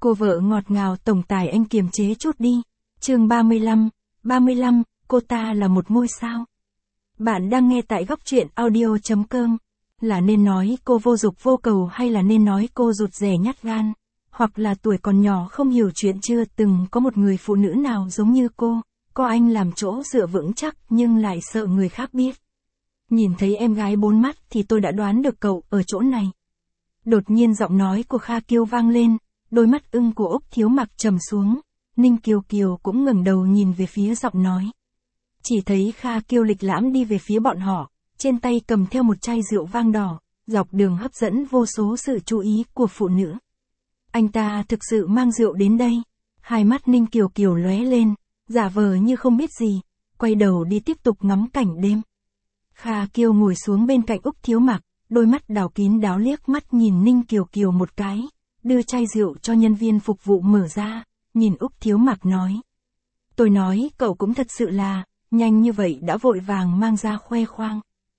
Cô vợ ngọt ngào tổng tài anh kiềm chế chút đi. Chương 35, cô ta là một ngôi sao. Bạn đang nghe tại góc truyện audio.com. Là nên nói cô vô dục vô cầu hay là nên nói cô rụt rè nhát gan? Hoặc là tuổi còn nhỏ không hiểu chuyện, chưa từng có một người phụ nữ nào giống như cô, có anh làm chỗ dựa vững chắc nhưng lại sợ người khác biết. Nhìn thấy em gái bốn mắt thì tôi đã đoán được cậu ở chỗ này. Đột nhiên giọng nói của Kha Kiêu vang lên, đôi mắt ưng của Úc Thiếu Mặc trầm xuống, Ninh Kiều Kiều cũng ngẩng đầu nhìn về phía giọng nói. Chỉ thấy Kha Kiêu lịch lãm đi về phía bọn họ, trên tay cầm theo một chai rượu vang đỏ, dọc đường hấp dẫn vô số sự chú ý của phụ nữ. Anh ta thực sự mang rượu đến đây. Hai mắt Ninh Kiều Kiều lóe lên, giả vờ như không biết gì, quay đầu đi tiếp tục ngắm cảnh đêm. Kha Kiêu ngồi xuống bên cạnh Úc Thiếu Mặc, đôi mắt đảo kín đáo liếc mắt nhìn Ninh Kiều Kiều một cái, đưa chai rượu cho nhân viên phục vụ mở ra, nhìn Úc Thiếu Mặc nói. Tôi nói cậu cũng thật sự là, nhanh như vậy đã vội vàng mang ra khoe khoang.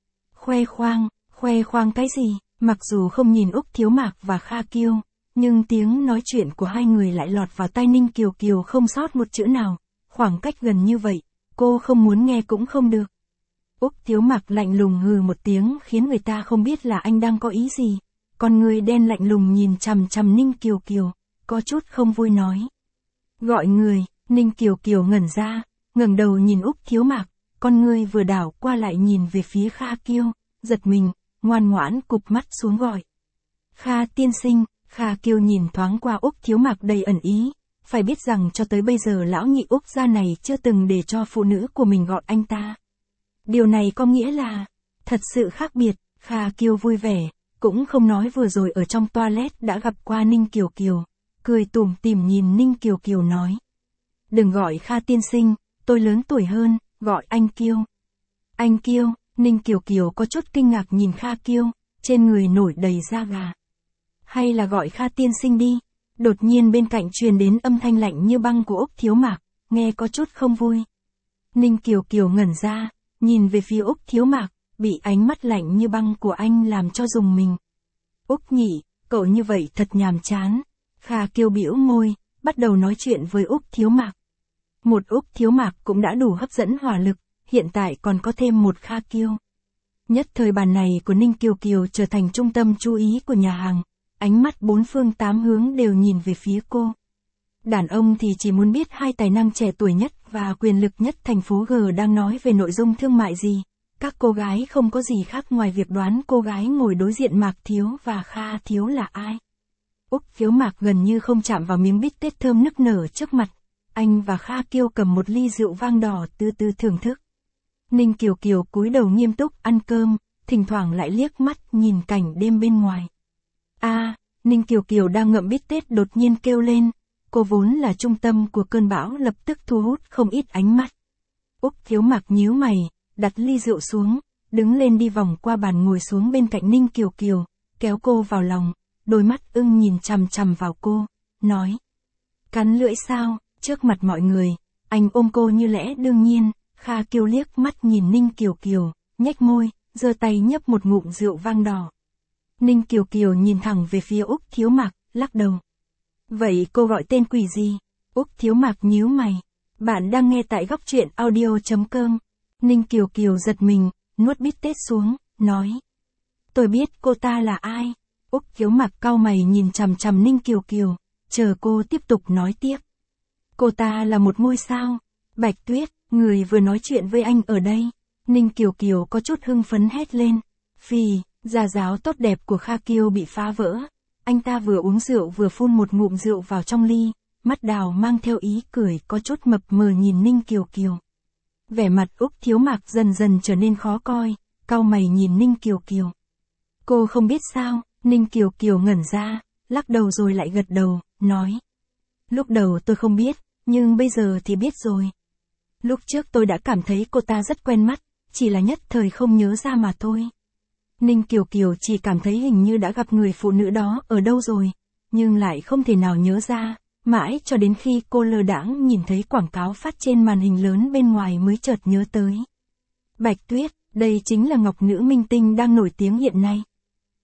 Khoe khoang cái gì? Mặc dù không nhìn Úc Thiếu Mặc và Kha Kiêu, nhưng tiếng nói chuyện của hai người lại lọt vào tai Ninh Kiều Kiều không sót một chữ nào, khoảng cách gần như vậy, cô không muốn nghe cũng không được. Úc Thiếu Mặc lạnh lùng hừ một tiếng khiến người ta không biết là anh đang có ý gì, con người đen lạnh lùng nhìn chằm chằm Ninh Kiều Kiều, có chút không vui nói. Gọi người. Ninh Kiều Kiều ngẩn ra, ngẩng đầu nhìn Úc Thiếu Mặc, con người vừa đảo qua lại nhìn về phía Kha Kiêu, giật mình, ngoan ngoãn cụp mắt xuống gọi. Kha tiên sinh. Kha Kiêu nhìn thoáng qua Úc Thiếu Mặc đầy ẩn ý, phải biết rằng cho tới bây giờ lão nhị Úc gia này chưa từng để cho phụ nữ của mình gọi anh ta. Điều này có nghĩa là, thật sự khác biệt. Kha Kiêu vui vẻ, cũng không nói vừa rồi ở trong toilet đã gặp qua Ninh Kiều Kiều, cười tủm tỉm nhìn Ninh Kiều Kiều nói. Đừng gọi Kha tiên sinh, tôi lớn tuổi hơn, gọi anh Kiêu. Anh Kiêu. Ninh Kiều Kiều có chút kinh ngạc nhìn Kha Kiêu, trên người nổi đầy da gà. Hay là gọi Kha tiên sinh đi. Đột nhiên bên cạnh truyền đến âm thanh lạnh như băng của Úc Thiếu Mặc, nghe có chút không vui. Ninh Kiều Kiều ngẩn ra, nhìn về phía Úc Thiếu Mặc, bị ánh mắt lạnh như băng của anh làm cho rùng mình. Úc nhỉ, cậu như vậy thật nhàm chán. Kha Kiêu bĩu môi, bắt đầu nói chuyện với Úc Thiếu Mặc. Một Úc Thiếu Mặc cũng đã đủ hấp dẫn hỏa lực, hiện tại còn có thêm một Kha Kiêu. Nhất thời bàn này của Ninh Kiều Kiều trở thành trung tâm chú ý của nhà hàng, ánh mắt bốn phương tám hướng đều nhìn về phía cô. Đàn ông thì chỉ muốn biết hai tài năng trẻ tuổi nhất và quyền lực nhất thành phố G đang nói về nội dung thương mại gì. Các cô gái không có gì khác ngoài việc đoán cô gái ngồi đối diện Mạc Thiếu và Kha Thiếu là ai. Úc Thiếu Mặc gần như không chạm vào miếng bít tết thơm nức nở trước mặt. Anh và Kha Kiêu cầm một ly rượu vang đỏ từ từ thưởng thức. Ninh Kiều Kiều cúi đầu nghiêm túc ăn cơm, thỉnh thoảng lại liếc mắt nhìn cảnh đêm bên ngoài. Ninh Kiều Kiều đang ngậm bít tết đột nhiên kêu lên, cô vốn là trung tâm của cơn bão lập tức thu hút không ít ánh mắt. Úc Thiếu Mặc nhíu mày, đặt ly rượu xuống, đứng lên đi vòng qua bàn ngồi xuống bên cạnh Ninh Kiều Kiều, kéo cô vào lòng, đôi mắt ưng nhìn chằm chằm vào cô, nói. Cắn lưỡi sao? Trước mặt mọi người, anh ôm cô như lẽ đương nhiên. Kha Kiêu liếc mắt nhìn Ninh Kiều Kiều, nhếch môi, giơ tay nhấp một ngụm rượu vang đỏ. Ninh Kiều Kiều nhìn thẳng về phía Úc Thiếu Mặc, lắc đầu. Vậy cô gọi tên quỷ gì? Úc Thiếu Mặc nhíu mày. Bạn đang nghe tại góc truyện audio.com. Ninh Kiều Kiều giật mình, nuốt bít tết xuống, nói. Tôi biết cô ta là ai. Úc Thiếu Mặc cau mày nhìn chằm chằm Ninh Kiều Kiều, chờ cô tiếp tục nói tiếp. Cô ta là một ngôi sao. Bạch Tuyết, người vừa nói chuyện với anh ở đây. Ninh Kiều Kiều có chút hưng phấn hét lên. Phì, gia giáo tốt đẹp của Kha Kiêu bị phá vỡ. Anh ta vừa uống rượu vừa phun một ngụm rượu vào trong ly, mắt đào mang theo ý cười có chút mập mờ nhìn Ninh Kiều Kiều. Vẻ mặt Úc Thiếu Mặc dần dần trở nên khó coi, cau mày nhìn Ninh Kiều Kiều. Cô không biết sao? Ninh Kiều Kiều ngẩn ra, lắc đầu rồi lại gật đầu, nói. Lúc đầu tôi không biết, nhưng bây giờ thì biết rồi. Lúc trước tôi đã cảm thấy cô ta rất quen mắt, chỉ là nhất thời không nhớ ra mà thôi. Ninh Kiều Kiều chỉ cảm thấy hình như đã gặp người phụ nữ đó ở đâu rồi, nhưng lại không thể nào nhớ ra, mãi cho đến khi cô lơ đãng nhìn thấy quảng cáo phát trên màn hình lớn bên ngoài mới chợt nhớ tới. Bạch Tuyết, đây chính là ngọc nữ minh tinh đang nổi tiếng hiện nay.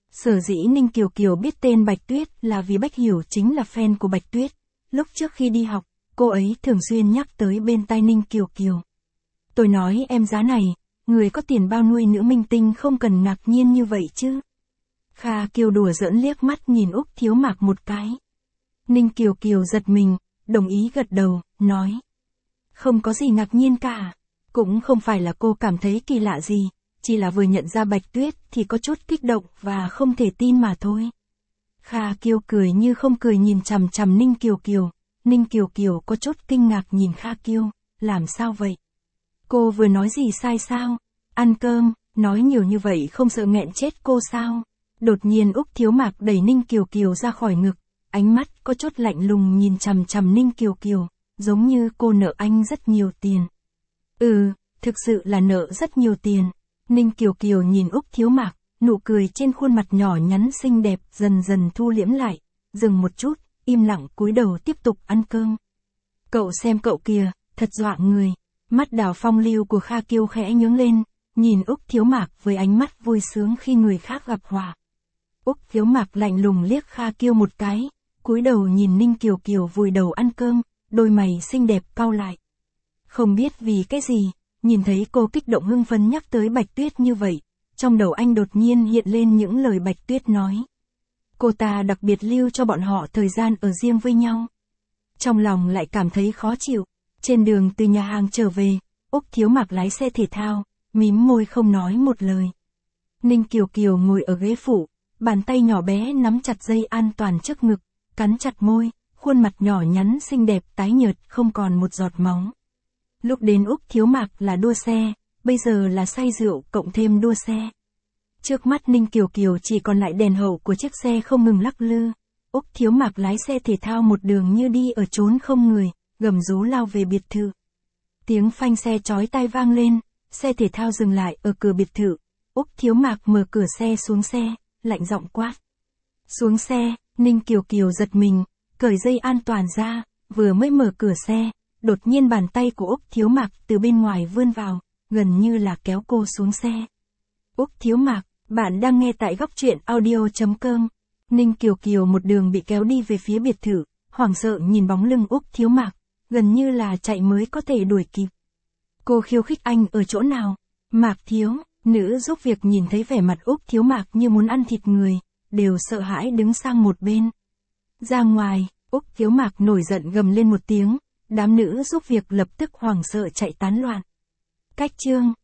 Sở dĩ Ninh Kiều Kiều biết tên Bạch Tuyết là vì Bách Hiểu chính là fan của Bạch Tuyết. Lúc trước khi đi học, cô ấy thường xuyên nhắc tới bên tai Ninh Kiều Kiều. Tôi nói em giá này, người có tiền bao nuôi nữ minh tinh không cần ngạc nhiên như vậy chứ. Kha Kiều đùa giỡn liếc mắt nhìn Úc Thiếu Mạc một cái. Ninh Kiều Kiều giật mình, đồng ý gật đầu, nói. Không có gì ngạc nhiên cả. Cũng không phải là cô cảm thấy kỳ lạ gì, chỉ là vừa nhận ra Bạch Tuyết thì có chút kích động và không thể tin mà thôi. Kha Kiều cười như không cười nhìn chằm chằm Ninh Kiều Kiều. Ninh Kiều Kiều có chút kinh ngạc nhìn Kha Kiều, làm sao vậy? Cô vừa nói gì sai sao? Ăn cơm, nói nhiều như vậy không sợ nghẹn chết cô sao? Đột nhiên Úc Thiếu Mạc đẩy Ninh Kiều Kiều ra khỏi ngực, ánh mắt có chút lạnh lùng nhìn chằm chằm Ninh Kiều Kiều, giống như cô nợ anh rất nhiều tiền. Thực sự là nợ rất nhiều tiền. Ninh Kiều Kiều nhìn Úc Thiếu Mạc, nụ cười trên khuôn mặt nhỏ nhắn xinh đẹp dần dần thu liễm lại, dừng một chút, im lặng cúi đầu tiếp tục ăn cơm. Cậu xem cậu kìa, thật dọa người. Mắt đào phong lưu của Kha Kiều khẽ nhướng lên, nhìn Úc Thiếu Mạc với ánh mắt vui sướng khi người khác gặp họa. Úc Thiếu Mạc lạnh lùng liếc Kha Kiều một cái, cúi đầu nhìn Ninh Kiều Kiều vùi đầu ăn cơm, đôi mày xinh đẹp cau lại. Không biết vì cái gì, nhìn thấy cô kích động hưng phấn nhắc tới Bạch Tuyết như vậy, trong đầu anh đột nhiên hiện lên những lời Bạch Tuyết nói. Cô ta đặc biệt lưu cho bọn họ thời gian ở riêng với nhau. Trong lòng lại cảm thấy khó chịu. Trên đường từ nhà hàng trở về, Úc Thiếu Mạc lái xe thể thao, mím môi không nói một lời. Ninh Kiều Kiều ngồi ở ghế phụ, bàn tay nhỏ bé nắm chặt dây an toàn trước ngực, cắn chặt môi, khuôn mặt nhỏ nhắn xinh đẹp tái nhợt không còn một giọt máu. Lúc đến Úc Thiếu Mạc là đua xe, bây giờ là say rượu cộng thêm đua xe. Trước mắt Ninh Kiều Kiều chỉ còn lại đèn hậu của chiếc xe không ngừng lắc lư. Úc Thiếu Mạc lái xe thể thao một đường như đi ở chốn không người, gầm rú lao về biệt thự. Tiếng phanh xe chói tai vang lên, xe thể thao dừng lại ở cửa biệt thự. Úc Thiếu Mạc mở cửa xe xuống xe, lạnh giọng quát. Xuống xe, Ninh Kiều Kiều giật mình, cởi dây an toàn ra, vừa mới mở cửa xe, đột nhiên bàn tay của Úc Thiếu Mạc từ bên ngoài vươn vào, gần như là kéo cô xuống xe. Úc Thiếu Mạc, bạn đang nghe tại Góc Truyện Audio.com. Ninh Kiều Kiều một đường bị kéo đi về phía biệt thự, hoảng sợ nhìn bóng lưng Úc Thiếu Mạc, gần như là chạy mới có thể đuổi kịp. Cô khiêu khích anh ở chỗ nào? Mạc Thiếu, nữ giúp việc nhìn thấy vẻ mặt Úc Thiếu Mạc như muốn ăn thịt người, đều sợ hãi đứng sang một bên. Ra ngoài, Úc Thiếu Mạc nổi giận gầm lên một tiếng, đám nữ giúp việc lập tức hoảng sợ chạy tán loạn. Cách chương